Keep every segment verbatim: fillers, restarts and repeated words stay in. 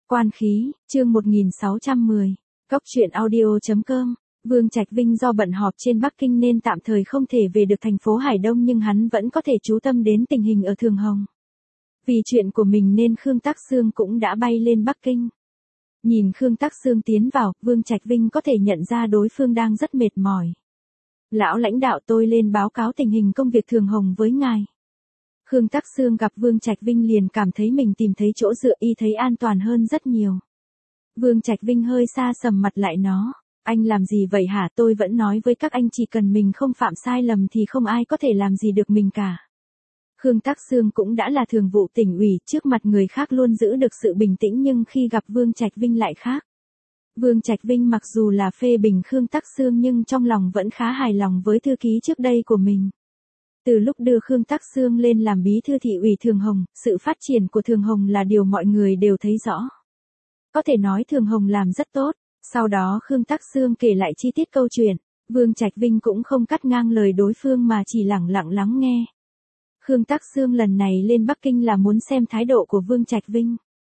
Quan khí, chương một nghìn sáu trăm mười. Cốc truyện audio.com. Vương Trạch Vinh do bận họp trên Bắc Kinh nên tạm thời không thể về được thành phố Hải Đông, nhưng hắn vẫn có thể chú tâm đến tình hình ở Thường Hồng. Vì chuyện của mình nên Khương Tắc Xương cũng đã bay lên Bắc Kinh. Nhìn Khương Tắc Xương tiến vào, Vương Trạch Vinh có thể nhận ra đối phương đang rất mệt mỏi. Lão lãnh đạo, tôi lên báo cáo tình hình công việc Thường Hồng với ngài. Khương Tắc Xương gặp Vương Trạch Vinh liền cảm thấy mình tìm thấy chỗ dựa, y thấy an toàn hơn rất nhiều. Vương Trạch Vinh hơi xa sầm mặt lại nó. Anh làm gì vậy hả? Tôi vẫn nói với các anh chỉ cần mình không phạm sai lầm thì không ai có thể làm gì được mình cả. Khương Tắc Xương cũng đã là thường vụ tỉnh ủy, trước mặt người khác luôn giữ được sự bình tĩnh, nhưng khi gặp Vương Trạch Vinh lại khác. Vương Trạch Vinh mặc dù là phê bình Khương Tắc Xương nhưng trong lòng vẫn khá hài lòng với thư ký trước đây của mình. Từ lúc đưa Khương Tắc Xương lên làm bí thư thị ủy Thường Hồng, sự phát triển của Thường Hồng là điều mọi người đều thấy rõ. Có thể nói Thường Hồng làm rất tốt. Sau đó Khương Tắc Xương kể lại chi tiết câu chuyện, Vương Trạch Vinh cũng không cắt ngang lời đối phương mà chỉ lẳng lặng lắng nghe. Khương Tắc Xương lần này lên Bắc Kinh là muốn xem thái độ của Vương Trạch Vinh.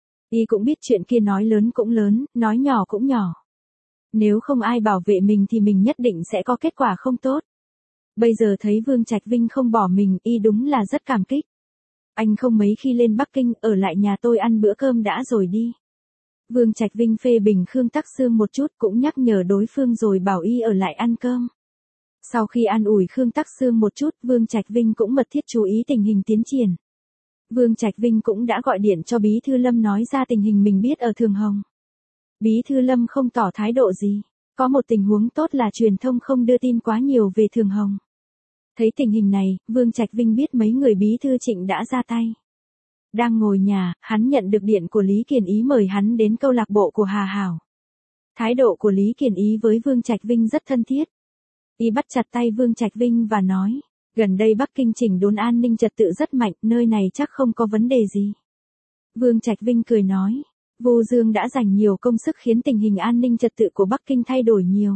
Y cũng biết chuyện kia nói lớn cũng lớn, nói nhỏ cũng nhỏ. Nếu không ai bảo vệ mình thì mình nhất định sẽ có kết quả không tốt. Bây giờ thấy Vương Trạch Vinh không bỏ mình, y đúng là rất cảm kích. Anh không mấy khi lên Bắc Kinh, ở lại nhà tôi ăn bữa cơm đã rồi đi. Vương Trạch Vinh phê bình Khương Tắc Xương một chút, cũng nhắc nhở đối phương rồi bảo y ở lại ăn cơm. Sau khi an ủi Khương Tắc Xương một chút, Vương Trạch Vinh cũng mật thiết chú ý tình hình tiến triển. Vương Trạch Vinh cũng đã gọi điện cho Bí Thư Lâm nói ra tình hình mình biết ở Thường Hồng. Bí Thư Lâm không tỏ thái độ gì. Có một tình huống tốt là truyền thông không đưa tin quá nhiều về Thường Hồng. Thấy tình hình này, Vương Trạch Vinh biết mấy người Bí Thư Trịnh đã ra tay. Đang ngồi nhà, hắn nhận được điện của Lý Kiền Ý mời hắn đến câu lạc bộ của Hà Hảo. Thái độ của Lý Kiền Ý với Vương Trạch Vinh rất thân thiết. Y bắt chặt tay Vương Trạch Vinh và nói, gần đây Bắc Kinh chỉnh đốn an ninh trật tự rất mạnh, nơi này chắc không có vấn đề gì. Vương Trạch Vinh cười nói, Vu Dương đã dành nhiều công sức khiến tình hình an ninh trật tự của Bắc Kinh thay đổi nhiều.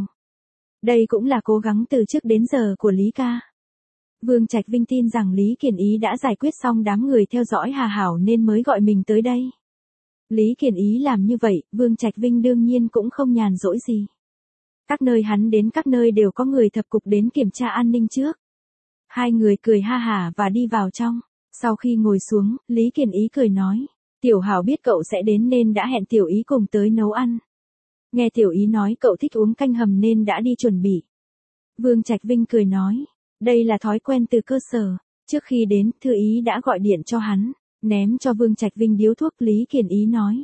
Đây cũng là cố gắng từ trước đến giờ của Lý ca. Vương Trạch Vinh tin rằng Lý Kiền Ý đã giải quyết xong đám người theo dõi Hà Hảo nên mới gọi mình tới đây. Lý Kiền Ý làm như vậy, Vương Trạch Vinh đương nhiên cũng không nhàn rỗi gì. Các nơi hắn đến các nơi đều có người thập cục đến kiểm tra an ninh trước. Hai người cười ha hả và đi vào trong. Sau khi ngồi xuống, Lý Kiền Ý cười nói, Tiểu Hảo biết cậu sẽ đến nên đã hẹn Tiểu Ý cùng tới nấu ăn. Nghe Tiểu Ý nói cậu thích uống canh hầm nên đã đi chuẩn bị. Vương Trạch Vinh cười nói, đây là thói quen từ cơ sở. Trước khi đến, Thư Ý đã gọi điện cho hắn, ném cho Vương Trạch Vinh điếu thuốc. Lý Kiền Ý nói,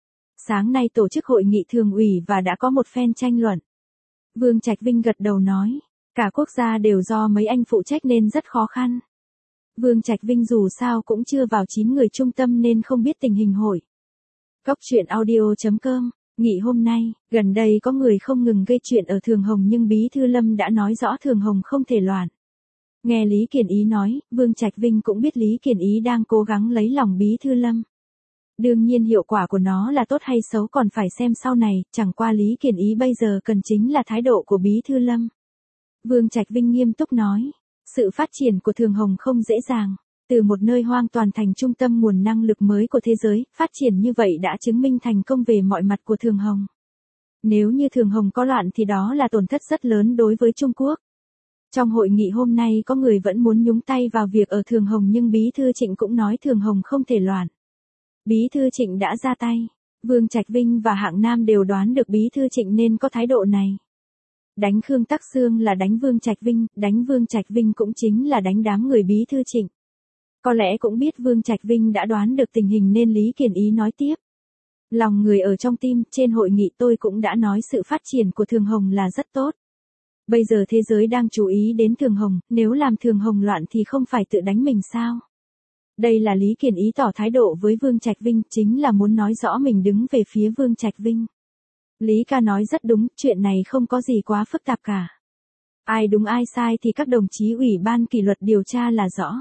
sáng nay tổ chức hội nghị thường ủy và đã có một phen tranh luận. Vương Trạch Vinh gật đầu nói, cả quốc gia đều do mấy anh phụ trách nên rất khó khăn. Vương Trạch Vinh dù sao cũng chưa vào chín người trung tâm nên không biết tình hình hội. Cốc truyện audio.com. Nghị hôm nay, gần đây có người không ngừng gây chuyện ở Thường Hồng nhưng Bí Thư Lâm đã nói rõ Thường Hồng không thể loạn. Nghe Lý Kiền Ý nói, Vương Trạch Vinh cũng biết Lý Kiền Ý đang cố gắng lấy lòng Bí Thư Lâm. Đương nhiên hiệu quả của nó là tốt hay xấu còn phải xem sau này, chẳng qua Lý Kiền Ý bây giờ cần chính là thái độ của Bí Thư Lâm. Vương Trạch Vinh nghiêm túc nói, sự phát triển của Thường Hồng không dễ dàng. Từ một nơi hoang toàn thành trung tâm nguồn năng lực mới của thế giới, phát triển như vậy đã chứng minh thành công về mọi mặt của Thường Hồng. Nếu như Thường Hồng có loạn thì đó là tổn thất rất lớn đối với Trung Quốc. Trong hội nghị hôm nay có người vẫn muốn nhúng tay vào việc ở Thường Hồng nhưng Bí Thư Trịnh cũng nói Thường Hồng không thể loạn. Bí Thư Trịnh đã ra tay. Vương Trạch Vinh và Hạng Nam đều đoán được Bí Thư Trịnh nên có thái độ này. Đánh Khương Tắc Xương là đánh Vương Trạch Vinh, đánh Vương Trạch Vinh cũng chính là đánh đám người Bí Thư Trịnh. Có lẽ cũng biết Vương Trạch Vinh đã đoán được tình hình nên Lý Kiền Ý nói tiếp. Lòng người ở trong tim, trên hội nghị tôi cũng đã nói sự phát triển của Thường Hồng là rất tốt. Bây giờ thế giới đang chú ý đến Thường Hồng, nếu làm Thường Hồng loạn thì không phải tự đánh mình sao? Đây là Lý Kiền Ý tỏ thái độ với Vương Trạch Vinh, chính là muốn nói rõ mình đứng về phía Vương Trạch Vinh. Lý ca nói rất đúng, chuyện này không có gì quá phức tạp cả. Ai đúng ai sai thì các đồng chí ủy ban kỷ luật điều tra là rõ.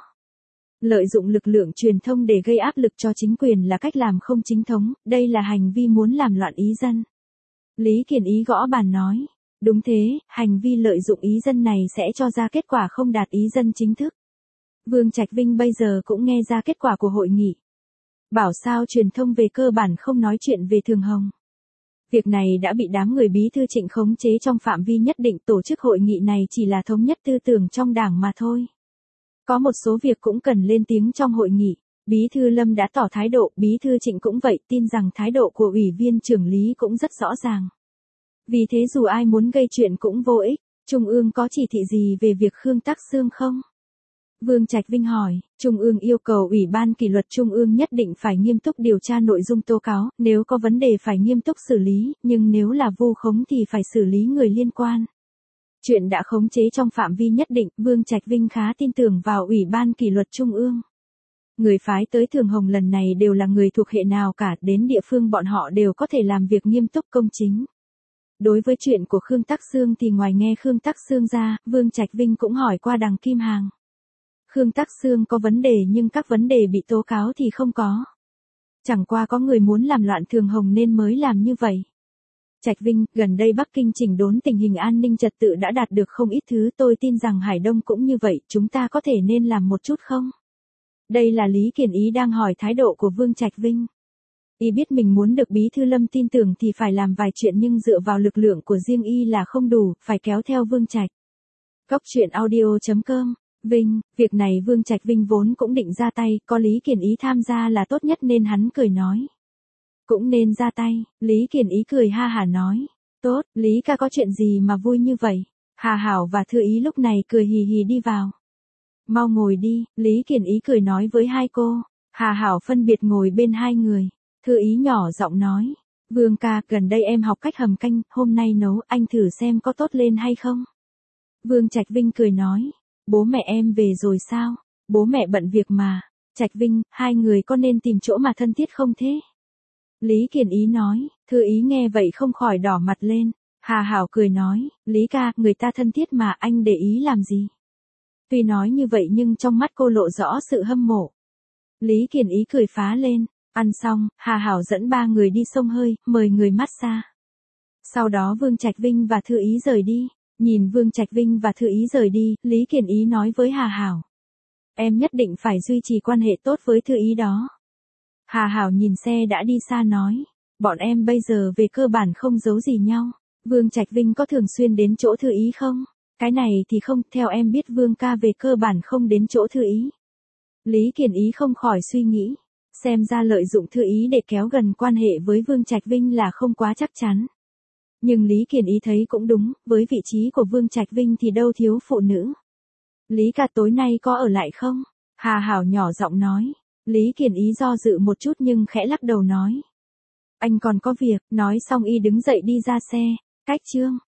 Lợi dụng lực lượng truyền thông để gây áp lực cho chính quyền là cách làm không chính thống, đây là hành vi muốn làm loạn ý dân. Lý Kiền Ý gõ bàn nói, đúng thế, hành vi lợi dụng ý dân này sẽ cho ra kết quả không đạt ý dân chính thức. Vương Trạch Vinh bây giờ cũng nghe ra kết quả của hội nghị. Bảo sao truyền thông về cơ bản không nói chuyện về Thường Hồng. Việc này đã bị đám người bí thư Trịnh khống chế trong phạm vi nhất định, tổ chức hội nghị này chỉ là thống nhất tư tưởng trong đảng mà thôi. Có một số việc cũng cần lên tiếng trong hội nghị. Bí thư Lâm đã tỏ thái độ, bí thư Trịnh cũng vậy, tin rằng thái độ của ủy viên trưởng lý cũng rất rõ ràng. Vì thế dù ai muốn gây chuyện cũng vô ích. Trung ương có chỉ thị gì về việc Khương Tắc Xương không? Vương Trạch Vinh hỏi, Trung ương yêu cầu Ủy ban kỷ luật Trung ương nhất định phải nghiêm túc điều tra nội dung tố cáo, nếu có vấn đề phải nghiêm túc xử lý, nhưng nếu là vu khống thì phải xử lý người liên quan. Chuyện đã khống chế trong phạm vi nhất định, Vương Trạch Vinh khá tin tưởng vào Ủy ban kỷ luật Trung ương. Người phái tới Thường Hồng lần này đều là người thuộc hệ nào cả, đến địa phương bọn họ đều có thể làm việc nghiêm túc công chính. Đối với chuyện của Khương Tắc Xương thì ngoài nghe Khương Tắc Xương ra, Vương Trạch Vinh cũng hỏi qua Đằng Kim Hàng. Khương Tắc Xương có vấn đề nhưng các vấn đề bị tố cáo thì không có. Chẳng qua có người muốn làm loạn Thường Hồng nên mới làm như vậy. Trạch Vinh, gần đây Bắc Kinh chỉnh đốn tình hình an ninh trật tự đã đạt được không ít thứ, tôi tin rằng Hải Đông cũng như vậy, chúng ta có thể nên làm một chút không? Đây là Lý Kiền Ý đang hỏi thái độ của Vương Trạch Vinh. Y biết mình muốn được bí thư Lâm tin tưởng thì phải làm vài chuyện nhưng dựa vào lực lượng của riêng Y là không đủ, phải kéo theo Vương Trạch. Góc truyện audio chấm com. Vinh, việc này Vương Trạch Vinh vốn cũng định ra tay, có Lý Kiền Ý tham gia là tốt nhất nên hắn cười nói. Cũng nên ra tay, Lý Kiền Ý cười ha hả nói. Tốt, Lý ca có chuyện gì mà vui như vậy? Hà Hảo và Thư Ý lúc này cười hì hì đi vào. Mau ngồi đi, Lý Kiền Ý cười nói với hai cô. Hà Hảo phân biệt ngồi bên hai người. Thư Ý nhỏ giọng nói. Vương ca, gần đây em học cách hầm canh, hôm nay nấu, anh thử xem có tốt lên hay không? Vương Trạch Vinh cười nói. Bố mẹ em về rồi sao? Bố mẹ bận việc mà. Trạch Vinh, hai người có nên tìm chỗ mà thân thiết không thế? Lý Kiền Ý nói. Thư Ý nghe vậy không khỏi đỏ mặt lên. Hà Hảo cười nói. Lý ca, người ta thân thiết mà anh để ý làm gì? Tuy nói như vậy nhưng trong mắt cô lộ rõ sự hâm mộ. Lý Kiền Ý cười phá lên. Ăn xong, Hà Hảo dẫn ba người đi xông hơi, mời người massage. Sau đó Vương Trạch Vinh và Thư Ý rời đi. Nhìn Vương Trạch Vinh và Thư Ý rời đi, Lý Kiền Ý nói với Hà Hảo. Em nhất định phải duy trì quan hệ tốt với Thư Ý đó. Hà Hảo nhìn xe đã đi xa nói. Bọn em bây giờ về cơ bản không giấu gì nhau. Vương Trạch Vinh có thường xuyên đến chỗ Thư Ý không? Cái này thì không, theo em biết Vương ca về cơ bản không đến chỗ Thư Ý. Lý Kiền Ý không khỏi suy nghĩ. Xem ra lợi dụng Thư Ý để kéo gần quan hệ với Vương Trạch Vinh là không quá chắc chắn. Nhưng Lý Kiền Ý thấy cũng đúng, với vị trí của Vương Trạch Vinh thì đâu thiếu phụ nữ. Lý ca tối nay có ở lại không? Hà Hảo nhỏ giọng nói. Lý Kiền Ý do dự một chút nhưng khẽ lắc đầu nói. Anh còn có việc, nói xong y đứng dậy đi ra xe. Cách chương.